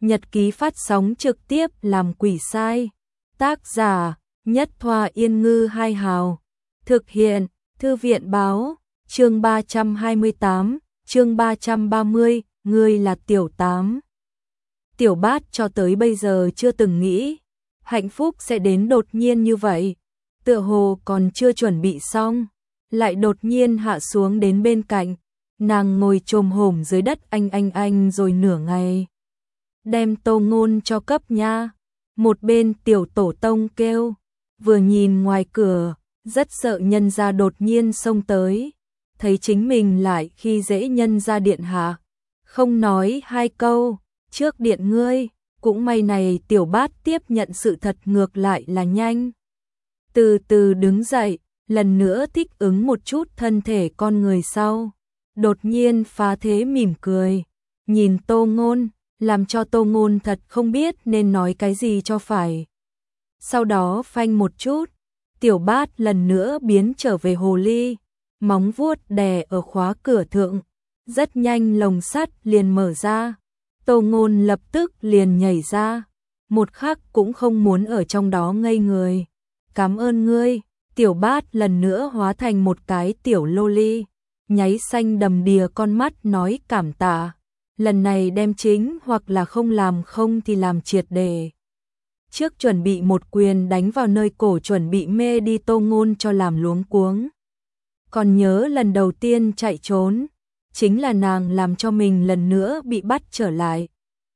Nhật ký phát sóng trực tiếp làm quỷ sai. Tác giả Nhất Thoa Yên Ngư Hai Hào. Thực hiện Thư viện Báo. Chương 328, chương 330, ngươi là Tiểu Tám. Tiểu Bát cho tới bây giờ chưa từng nghĩ hạnh phúc sẽ đến đột nhiên như vậy. Tựa hồ còn chưa chuẩn bị xong, lại đột nhiên hạ xuống đến bên cạnh. Nàng ngồi chồm hổm dưới đất anh rồi nửa ngày. Đem Tô Ngôn cho cấp nha. Một bên tiểu tổ tông kêu, vừa nhìn ngoài cửa, rất sợ nhân gia đột nhiên xông tới. Thấy chính mình lại khi dễ nhân gia điện hạ. Không nói hai câu, trước điện ngươi, cũng may này Tiểu Bát tiếp nhận sự thật ngược lại là nhanh. Từ từ đứng dậy, lần nữa thích ứng một chút thân thể con người sau. Đột nhiên phá thế mỉm cười, nhìn Tô Ngôn, làm cho Tô Ngôn thật không biết nên nói cái gì cho phải. Sau đó phanh một chút, Tiểu Bát lần nữa biến trở về hồ ly, móng vuốt đè ở khóa cửa thượng, rất nhanh lồng sắt liền mở ra. Tô Ngôn lập tức liền nhảy ra, một khắc cũng không muốn ở trong đó ngây người. Cảm ơn ngươi. Tiểu Bát lần nữa hóa thành một cái tiểu lô ly, nháy xanh đầm đìa con mắt nói cảm tạ. Lần này đem chính hoặc là không làm không thì làm triệt đề. Trước chuẩn bị một quyền đánh vào nơi cổ chuẩn bị mê đi Tô Ngôn cho làm luống cuống. Còn nhớ lần đầu tiên chạy trốn, chính là nàng làm cho mình lần nữa bị bắt trở lại.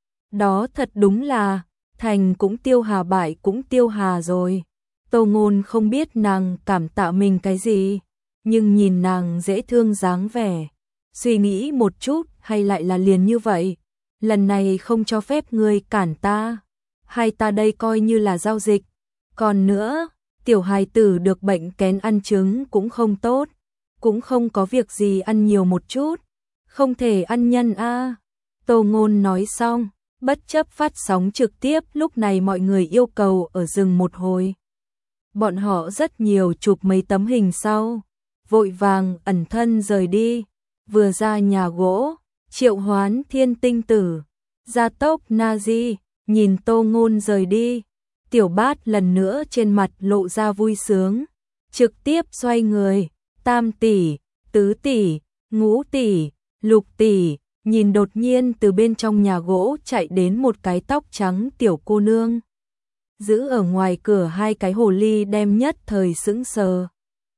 Đó thật đúng là, thành cũng tiêu hà bại cũng tiêu hà rồi. Tô Ngôn không biết nàng cảm tạ mình cái gì, nhưng nhìn nàng dễ thương dáng vẻ, suy nghĩ một chút hay lại là liền như vậy. Lần này không cho phép ngươi cản ta, hay ta đây coi như là giao dịch. Còn nữa, tiểu hài tử được bệnh kén ăn trứng cũng không tốt, cũng không có việc gì ăn nhiều một chút, không thể ăn nhân a. Tô Ngôn nói xong, bất chấp phát sóng trực tiếp lúc này mọi người yêu cầu ở dừng một hồi. Bọn họ rất nhiều chụp mấy tấm hình sau, vội vàng ẩn thân rời đi. Vừa ra nhà gỗ, triệu hoán thiên tinh tử, gia tốc Nazi, nhìn Tô Ngôn rời đi. Tiểu Bát lần nữa trên mặt lộ ra vui sướng, trực tiếp xoay người, tam tỷ, tứ tỷ, ngũ tỷ, lục tỷ, nhìn đột nhiên từ bên trong nhà gỗ chạy đến một cái tóc trắng tiểu cô nương. Giữ ở ngoài cửa hai cái hồ ly đem nhất thời sững sờ.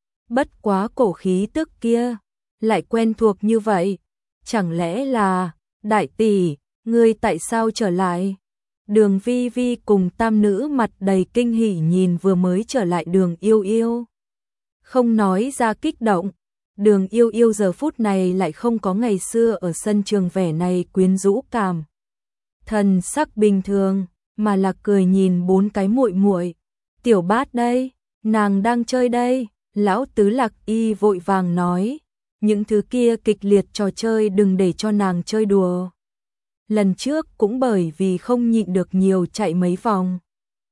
Bất quá cổ khí tức kia, lại quen thuộc như vậy. Chẳng lẽ là, đại tỷ, ngươi tại sao trở lại? Đường Vi Vi cùng tam nữ mặt đầy kinh hỉ nhìn vừa mới trở lại Đường Yêu Yêu. Không nói ra kích động, Đường Yêu Yêu giờ phút này lại không có ngày xưa ở sân trường vẻ này quyến rũ cảm. Thần sắc bình thường, mà là cười nhìn bốn cái muội muội. Tiểu Bát đây, nàng đang chơi đây. Lão Tứ Lạc Y vội vàng nói, những thứ kia kịch liệt trò chơi đừng để cho nàng chơi đùa. Lần trước cũng bởi vì không nhịn được nhiều chạy mấy vòng,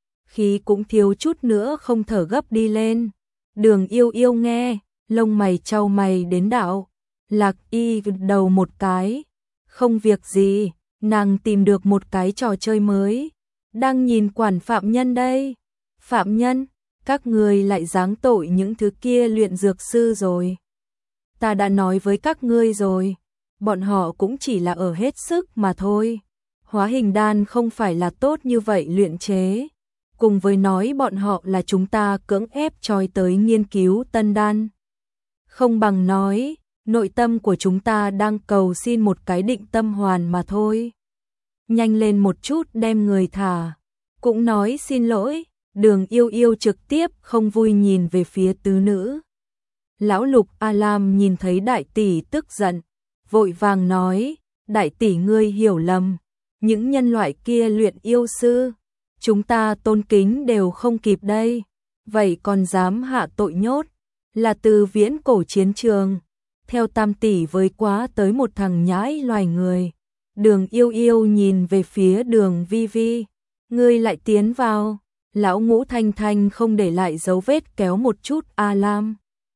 khí cũng thiếu chút nữa không thở gấp đi lên. Đường Yêu Yêu nghe, lông mày chau mày đến đạo. Lạc Y gật đầu một cái, không việc gì, nàng tìm được một cái trò chơi mới. Đang nhìn quản phạm nhân đây. Phạm nhân, các người lại giáng tội những thứ kia luyện dược sư rồi. Ta đã nói với các ngươi rồi, bọn họ cũng chỉ là ở hết sức mà thôi. Hóa hình đan không phải là tốt như vậy luyện chế. Cùng với nói bọn họ là chúng ta cưỡng ép choi tới nghiên cứu tân đan. Không bằng nói, nội tâm của chúng ta đang cầu xin một cái định tâm hoàn mà thôi. Nhanh lên một chút đem người thả. Cũng nói xin lỗi. Đường Yêu Yêu trực tiếp không vui nhìn về phía tứ nữ. Lão Lục A Lam nhìn thấy đại tỷ tức giận, vội vàng nói, đại tỷ ngươi hiểu lầm, những nhân loại kia luyện yêu sư, chúng ta tôn kính đều không kịp đây, vậy còn dám hạ tội nhốt, là từ viễn cổ chiến trường, theo tam tỷ với quá tới một thằng nhãi loài người. Đường Yêu Yêu nhìn về phía Đường Vi Vi, ngươi lại tiến vào. Lão Ngũ Thanh Thanh không để lại dấu vết kéo một chút A Lam.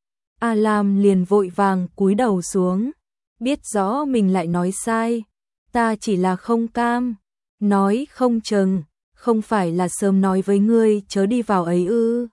A Lam liền vội vàng cúi đầu xuống, biết rõ mình lại nói sai, ta chỉ là không cam. nói không chừng, không phải là sớm nói với ngươi chớ đi vào ấy ư?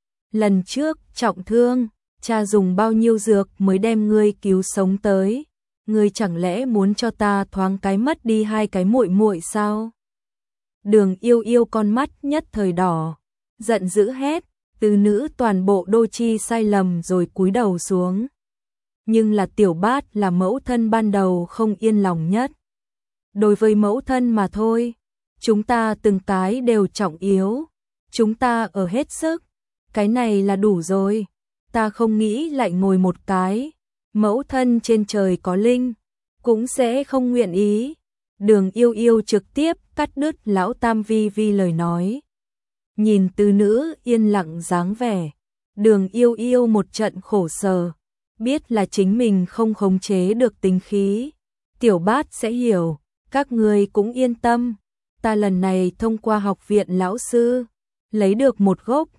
Lần trước trọng thương, cha dùng bao nhiêu dược mới đem ngươi cứu sống tới, ngươi chẳng lẽ muốn cho ta thoáng cái mất đi hai cái muội muội sao? Đường Yêu Yêu con mắt nhất thời đỏ, giận dữ hét, tứ nữ toàn bộ đô chi sai lầm rồi cúi đầu xuống. Nhưng là Tiểu Bát là mẫu thân ban đầu không yên lòng nhất. Đối với mẫu thân mà thôi, chúng ta từng cái đều trọng yếu, chúng ta ở hết sức, cái này là đủ rồi, ta không nghĩ lại ngồi một cái, mẫu thân trên trời có linh, cũng sẽ không nguyện ý. Đường Yêu Yêu trực tiếp cắt đứt lão tam vi vi lời nói. Nhìn tứ nữ yên lặng dáng vẻ, Đường Yêu Yêu một trận khổ sở, biết là chính mình không khống chế được tính khí. Tiểu Bát sẽ hiểu, các người cũng yên tâm, ta lần này thông qua học viện lão sư, lấy được một gốc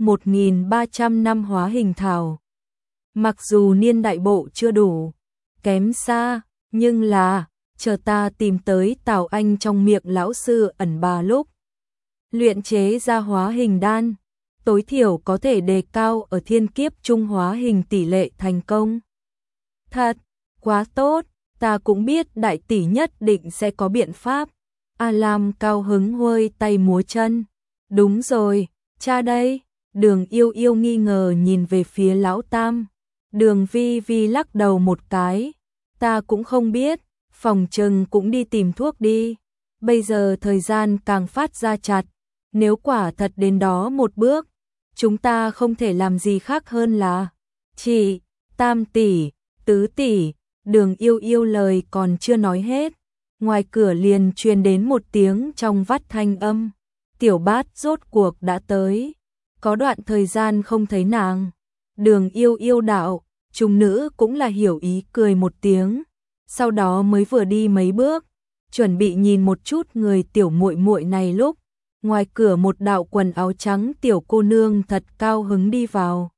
1.300 năm hóa hình thảo. Mặc dù niên đại bộ chưa đủ, kém xa, nhưng là, chờ ta tìm tới Tào Anh trong miệng lão sư ẩn bà lúc luyện chế ra hóa hình đan, tối thiểu có thể đề cao ở thiên kiếp trung hóa hình tỷ lệ thành công. Thật, quá tốt, ta cũng biết đại tỷ nhất định sẽ có biện pháp. A Lam cao hứng huôi tay múa chân. Đúng rồi, cha đây. Đường Yêu Yêu nghi ngờ nhìn về phía lão tam. Đường Vi Vi lắc đầu một cái. Ta cũng không biết, phòng trừng cũng đi tìm thuốc đi. Bây giờ thời gian càng phát ra chặt. Nếu quả thật đến đó một bước, chúng ta không thể làm gì khác hơn là chị, tam tỷ, tứ tỷ. Đường Yêu Yêu lời còn chưa nói hết, ngoài cửa liền truyền đến một tiếng trong vắt thanh âm. Tiểu Bát rốt cuộc đã tới, có đoạn thời gian không thấy nàng. Đường Yêu Yêu đạo, chúng nữ cũng là hiểu ý cười một tiếng, sau đó mới vừa đi mấy bước, chuẩn bị nhìn một chút người tiểu muội muội này lúc, ngoài cửa một đạo quần áo trắng tiểu cô nương thật cao hứng đi vào.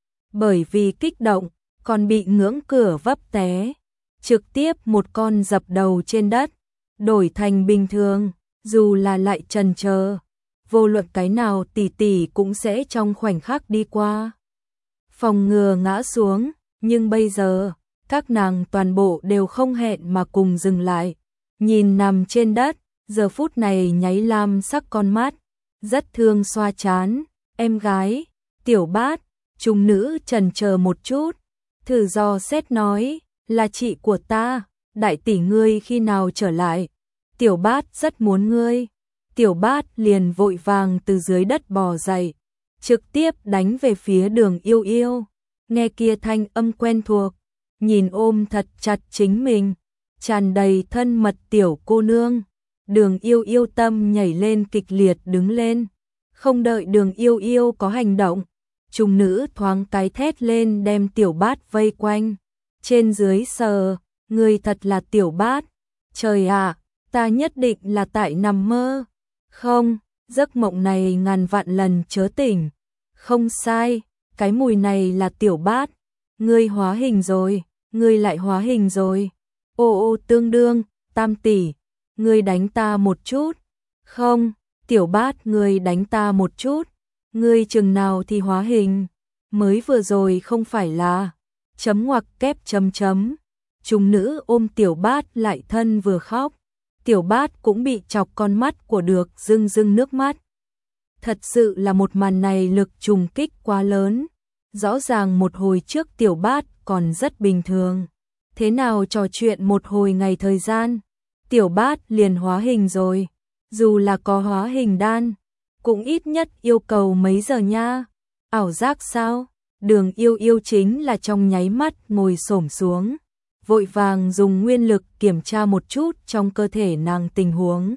Bởi vì kích động, còn bị ngưỡng cửa vấp té, trực tiếp một con dập đầu trên đất, đổi thành bình thường, dù là lại chần chờ, vô luận cái nào tỷ tỷ cũng sẽ trong khoảnh khắc đi qua. Phòng ngừa ngã xuống, nhưng bây giờ, các nàng toàn bộ đều không hẹn mà cùng dừng lại, nhìn nằm trên đất, giờ phút này nháy lam sắc con mắt, rất thương xoa chán, em gái, Tiểu Bát, chúng nữ chần chờ một chút, thử dò xét nói, là chị của ta, đại tỷ ngươi khi nào trở lại, Tiểu Bát rất muốn ngươi. Tiểu Bát liền vội vàng từ dưới đất bò dậy, trực tiếp đánh về phía Đường Yêu Yêu, nghe kia thanh âm quen thuộc, nhìn ôm thật chặt chính mình, tràn đầy thân mật tiểu cô nương. Đường Yêu Yêu tâm nhảy lên kịch liệt đứng lên, không đợi Đường Yêu Yêu có hành động, chúng nữ thoáng cái thét lên đem Tiểu Bát vây quanh, trên dưới sờ, người thật là Tiểu Bát, trời ạ, ta nhất định là tại nằm mơ, không, giấc mộng này ngàn vạn lần chớ tỉnh, không sai, cái mùi này là Tiểu Bát, ngươi hóa hình rồi, ngươi lại hóa hình rồi, ô tương đương, tam tỷ, ngươi đánh ta một chút, không, Tiểu Bát ngươi đánh ta một chút, ngươi chừng nào thì hóa hình, mới vừa rồi không phải là, chấm ngoặc kép chấm chấm, chúng nữ ôm Tiểu Bát lại thân vừa khóc, Tiểu Bát cũng bị chọc con mắt của được rưng rưng nước mắt. Thật sự là một màn này lực trùng kích quá lớn, rõ ràng một hồi trước Tiểu Bát còn rất bình thường, thế nào trò chuyện một hồi ngày thời gian, Tiểu Bát liền hóa hình rồi, dù là có hóa hình đan, cũng ít nhất yêu cầu mấy giờ nha, ảo giác sao? Đường Yêu Yêu chính là trong nháy mắt ngồi xổm xuống, vội vàng dùng nguyên lực kiểm tra một chút trong cơ thể nàng tình huống.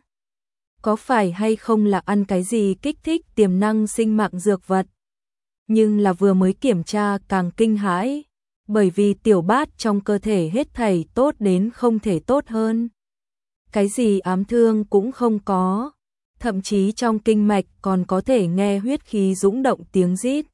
Có phải hay không là ăn cái gì kích thích tiềm năng sinh mạng dược vật? Nhưng là vừa mới kiểm tra càng kinh hãi, bởi vì Tiểu Bát trong cơ thể hết thảy tốt đến không thể tốt hơn. Cái gì ám thương cũng không có, thậm chí trong kinh mạch còn có thể nghe huyết khí dũng động tiếng rít.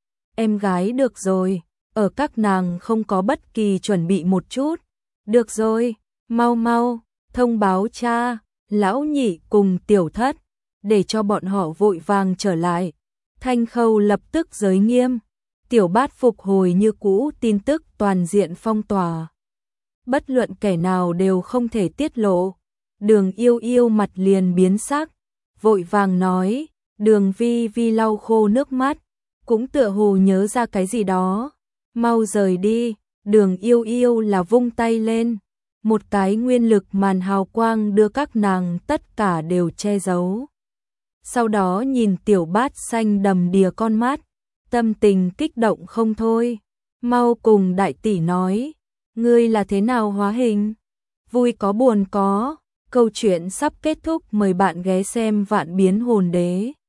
Em gái được rồi, ở các nàng không có bất kỳ chuẩn bị một chút. Được rồi, mau mau, thông báo cha, lão nhị cùng tiểu thất, để cho bọn họ vội vàng trở lại. Thanh Khâu lập tức giới nghiêm, tiểu bát phục hồi như cũ, tin tức toàn diện phong tỏa. Bất luận kẻ nào đều không thể tiết lộ. Đường Yêu Yêu mặt liền biến sắc, vội vàng nói, Đường Vi Vi lau khô nước mắt, cũng tựa hồ nhớ ra cái gì đó. Mau rời đi. Đường Yêu Yêu là vung tay lên, một cái nguyên lực màn hào quang đưa các nàng tất cả đều che giấu. Sau đó nhìn tiểu bát xanh đầm đìa con mắt, tâm tình kích động không thôi. Mau cùng đại tỷ nói, ngươi là thế nào hóa hình? Vui có buồn có. Câu chuyện sắp kết thúc, mời bạn ghé xem Vạn Biến Hồn Đế.